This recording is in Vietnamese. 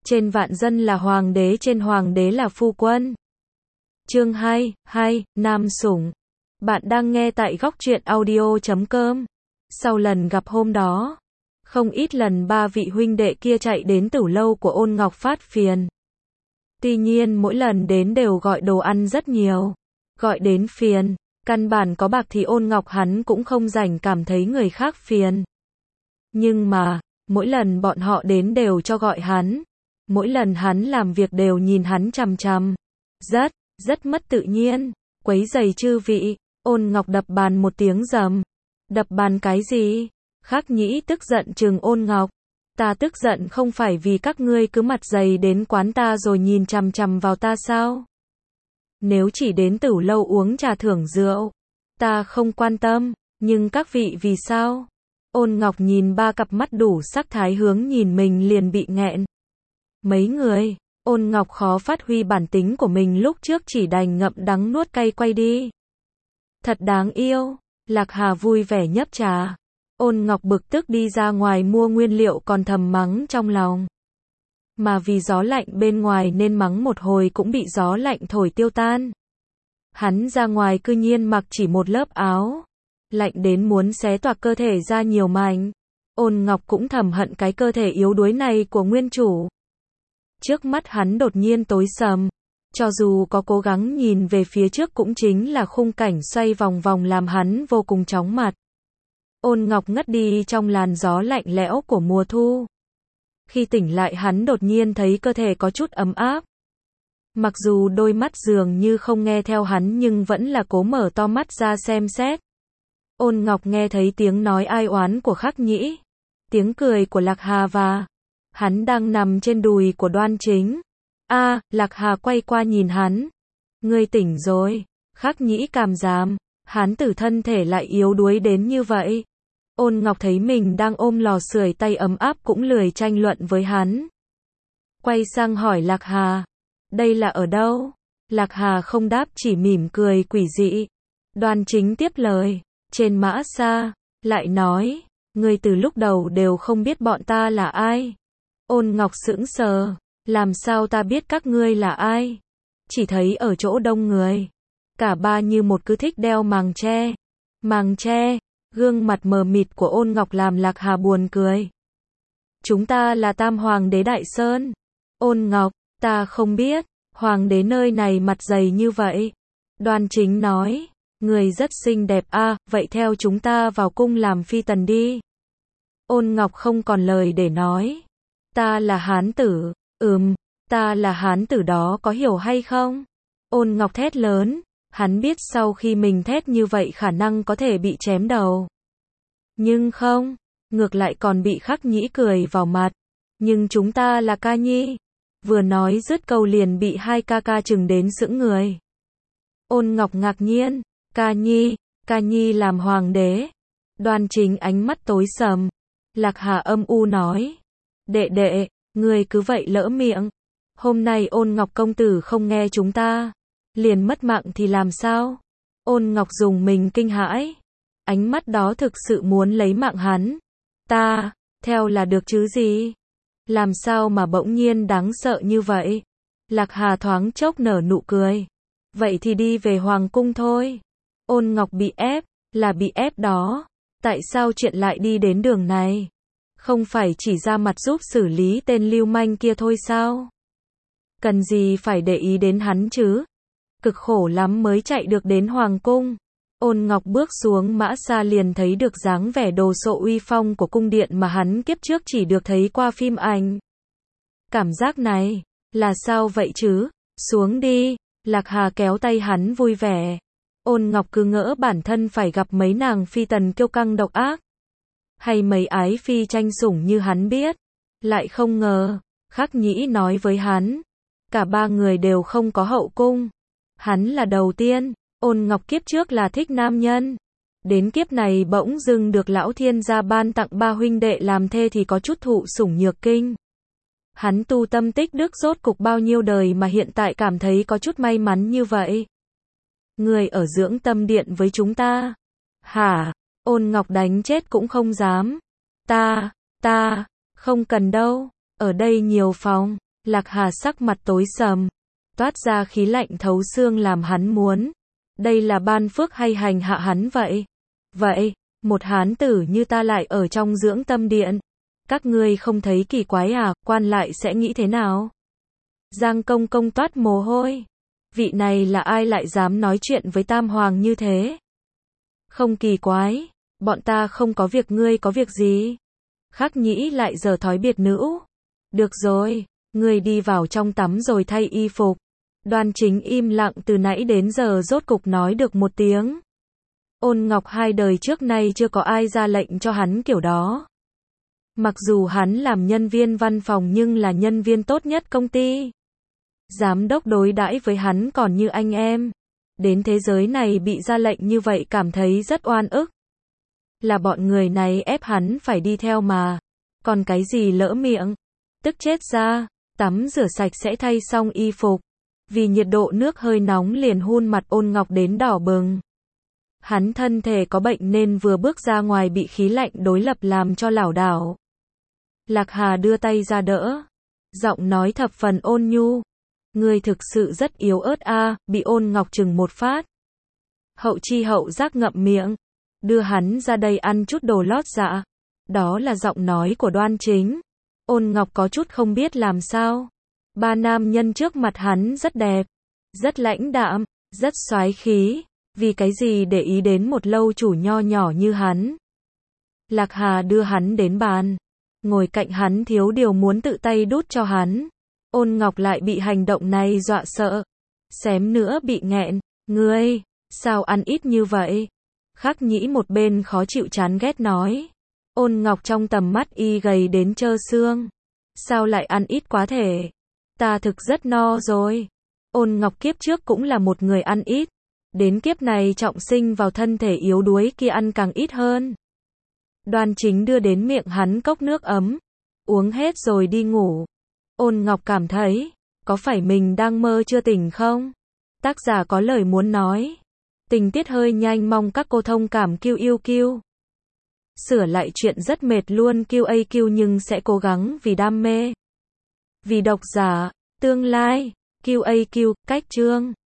trên vạn dân là hoàng đế, trên hoàng đế là phu quân. Chương 2, Nam Sủng. Bạn đang nghe tại góc truyện audio.com. Sau lần gặp hôm đó, không ít lần ba vị huynh đệ kia chạy đến tử lâu của Ôn Ngọc phát phiền. Tuy nhiên mỗi lần đến đều gọi đồ ăn rất nhiều. Gọi đến phiền, căn bản có bạc thì Ôn Ngọc hắn cũng không rảnh cảm thấy người khác phiền. Nhưng mà, mỗi lần bọn họ đến đều cho gọi hắn. Mỗi lần hắn làm việc đều nhìn hắn chằm chằm. Rất mất tự nhiên. Quấy rầy chư vị. Ôn Ngọc đập bàn một tiếng rầm. Đập bàn cái gì? Khắc Nhĩ tức giận trừng Ôn Ngọc. Ta tức giận không phải vì các ngươi cứ mặt dày đến quán ta rồi nhìn chằm chằm vào ta sao? Nếu chỉ đến tử lâu uống trà thưởng rượu, ta không quan tâm, nhưng các vị vì sao? Ôn Ngọc nhìn ba cặp mắt đủ sắc thái hướng nhìn mình liền bị nghẹn. Mấy người, Ôn Ngọc khó phát huy bản tính của mình lúc trước chỉ đành ngậm đắng nuốt cay quay đi. Thật đáng yêu, Lạc Hà vui vẻ nhấp trà. Ôn Ngọc bực tức đi ra ngoài mua nguyên liệu còn thầm mắng trong lòng. Mà vì gió lạnh bên ngoài nên mắng một hồi cũng bị gió lạnh thổi tiêu tan. Hắn ra ngoài cư nhiên mặc chỉ một lớp áo. Lạnh đến muốn xé toạc cơ thể ra nhiều mảnh. Ôn Ngọc cũng thầm hận cái cơ thể yếu đuối này của nguyên chủ. Trước mắt hắn đột nhiên tối sầm. Cho dù có cố gắng nhìn về phía trước cũng chính là khung cảnh xoay vòng vòng làm hắn vô cùng chóng mặt. Ôn Ngọc ngất đi trong làn gió lạnh lẽo của mùa thu. Khi tỉnh lại hắn đột nhiên thấy cơ thể có chút ấm áp. Mặc dù đôi mắt dường như không nghe theo hắn nhưng vẫn là cố mở to mắt ra xem xét. Ôn Ngọc nghe thấy tiếng nói ai oán của Khắc Nhĩ, tiếng cười của Lạc Hà và hắn đang nằm trên đùi của Đoan Chính. Lạc Hà quay qua nhìn hắn. Ngươi tỉnh rồi. Khắc Nhĩ cảm giảm, hắn tử thân thể lại yếu đuối đến như vậy. Ôn Ngọc thấy mình đang ôm lò sưởi tay ấm áp cũng lười tranh luận với hắn. Quay sang hỏi Lạc Hà, đây là ở đâu? Lạc Hà không đáp chỉ mỉm cười quỷ dị. Đoan Chính tiếp lời, trên Mã Sa, lại nói, ngươi từ lúc đầu đều không biết bọn ta là ai. Ôn Ngọc sững sờ, làm sao ta biết các ngươi là ai? Chỉ thấy ở chỗ đông người, cả ba như một cứ thích đeo màng che. Màng che, gương mặt mờ mịt của Ôn Ngọc làm Lạc Hà buồn cười. Chúng ta là Tam Hoàng đế Đại Sơn. Ôn Ngọc, ta không biết, Hoàng đế nơi này mặt dày như vậy. Đoan Chính nói, người rất xinh đẹp vậy theo chúng ta vào cung làm phi tần đi. Ôn Ngọc không còn lời để nói. Ta là hán tử, ta là hán tử đó có hiểu hay không? Ôn Ngọc thét lớn, hắn biết sau khi mình thét như vậy khả năng có thể bị chém đầu. Nhưng không, ngược lại còn bị Khắc Nhĩ cười vào mặt. Nhưng chúng ta là ca nhi. Vừa nói dứt câu liền bị hai ca ca chừng đến sững người. Ôn Ngọc ngạc nhiên, ca nhi làm hoàng đế. Đoan Chính ánh mắt tối sầm. Lạc Hà âm u nói, đệ, người cứ vậy lỡ miệng. Hôm nay Ôn Ngọc công tử không nghe chúng ta, liền mất mạng thì làm sao? Ôn Ngọc dùng mình kinh hãi. Ánh mắt đó thực sự muốn lấy mạng hắn. Ta, theo là được chứ gì? Làm sao mà bỗng nhiên đáng sợ như vậy? Lạc Hà thoáng chốc nở nụ cười. Vậy thì đi về hoàng cung thôi. Ôn Ngọc bị ép, là bị ép đó. Tại sao chuyện lại đi đến đường này? Không phải chỉ ra mặt giúp xử lý tên lưu manh kia thôi sao? Cần gì phải để ý đến hắn chứ? Cực khổ lắm mới chạy được đến hoàng cung. Ôn Ngọc bước xuống Mã Sa liền thấy được dáng vẻ đồ sộ uy phong của cung điện mà hắn kiếp trước chỉ được thấy qua phim ảnh. Cảm giác này, là sao vậy chứ? Xuống đi, Lạc Hà kéo tay hắn vui vẻ. Ôn Ngọc cứ ngỡ bản thân phải gặp mấy nàng phi tần kiêu căng độc ác. Hay mấy ái phi tranh sủng như hắn biết. Lại không ngờ, Khắc Nhĩ nói với hắn. Cả ba người đều không có hậu cung. Hắn là đầu tiên. Ôn Ngọc kiếp trước là thích nam nhân. Đến kiếp này bỗng dưng được lão thiên gia ban tặng ba huynh đệ làm thê thì có chút thụ sủng nhược kinh. Hắn tu tâm tích đức rốt cục bao nhiêu đời mà hiện tại cảm thấy có chút may mắn như vậy. Người ở dưỡng tâm điện với chúng ta. Hả? Ôn Ngọc đánh chết cũng không dám. Ta, không cần đâu. Ở đây nhiều phòng. Lạc Hà sắc mặt tối sầm, toát ra khí lạnh thấu xương làm hắn muốn. Đây là ban phước hay hành hạ hắn vậy? Vậy, một hán tử như ta lại ở trong dưỡng tâm điện. Các ngươi không thấy kỳ quái à, quan lại sẽ nghĩ thế nào? Giang Công Công toát mồ hôi. Vị này là ai lại dám nói chuyện với Tam Hoàng như thế? Không kỳ quái, bọn ta không có việc, ngươi có việc gì? Khắc Nhĩ lại giở thói biệt nữ. Được rồi, ngươi đi vào trong tắm rồi thay y phục. Đoan Chính im lặng từ nãy đến giờ rốt cục nói được một tiếng. Ôn Ngọc 2 đời trước nay chưa có ai ra lệnh cho hắn kiểu đó. Mặc dù hắn làm nhân viên văn phòng nhưng là nhân viên tốt nhất công ty. Giám đốc đối đãi với hắn còn như anh em. Đến thế giới này bị ra lệnh như vậy cảm thấy rất oan ức. Là bọn người này ép hắn phải đi theo mà. Còn cái gì lỡ miệng. Tức chết ra, tắm rửa sạch sẽ thay xong y phục. Vì nhiệt độ nước hơi nóng liền hun mặt Ôn Ngọc đến đỏ bừng. Hắn thân thể có bệnh nên vừa bước ra ngoài bị khí lạnh đối lập làm cho lảo đảo. Lạc Hà đưa tay ra đỡ. Giọng nói thập phần ôn nhu. Ngươi thực sự rất yếu ớt a, bị Ôn Ngọc chừng một phát. Hậu chi hậu giác ngậm miệng. Đưa hắn ra đây ăn chút đồ lót dạ. Đó là giọng nói của Đoan Chính. Ôn Ngọc có chút không biết làm sao. Ba nam nhân trước mặt hắn rất đẹp, rất lãnh đạm, rất soái khí. Vì cái gì để ý đến một lâu chủ nho nhỏ như hắn? Lạc Hà đưa hắn đến bàn. Ngồi cạnh hắn thiếu điều muốn tự tay đút cho hắn. Ôn Ngọc lại bị hành động này dọa sợ. Xém nữa bị nghẹn. Ngươi, sao ăn ít như vậy? Khắc Nhĩ một bên khó chịu chán ghét nói. Ôn Ngọc trong tầm mắt y gầy đến trơ xương. Sao lại ăn ít quá thể? Ta thực rất no rồi. Ôn Ngọc kiếp trước cũng là một người ăn ít. Đến kiếp này trọng sinh vào thân thể yếu đuối kia ăn càng ít hơn. Đoan Chính đưa đến miệng hắn cốc nước ấm. Uống hết rồi đi ngủ. Ôn Ngọc cảm thấy, có phải mình đang mơ chưa tỉnh không? Tác giả có lời muốn nói. Tình tiết hơi nhanh, mong các cô thông cảm QQ. Sửa lại chuyện rất mệt luôn QAQ nhưng sẽ cố gắng vì đam mê. Vì độc giả, tương lai, QAQ, cách chương.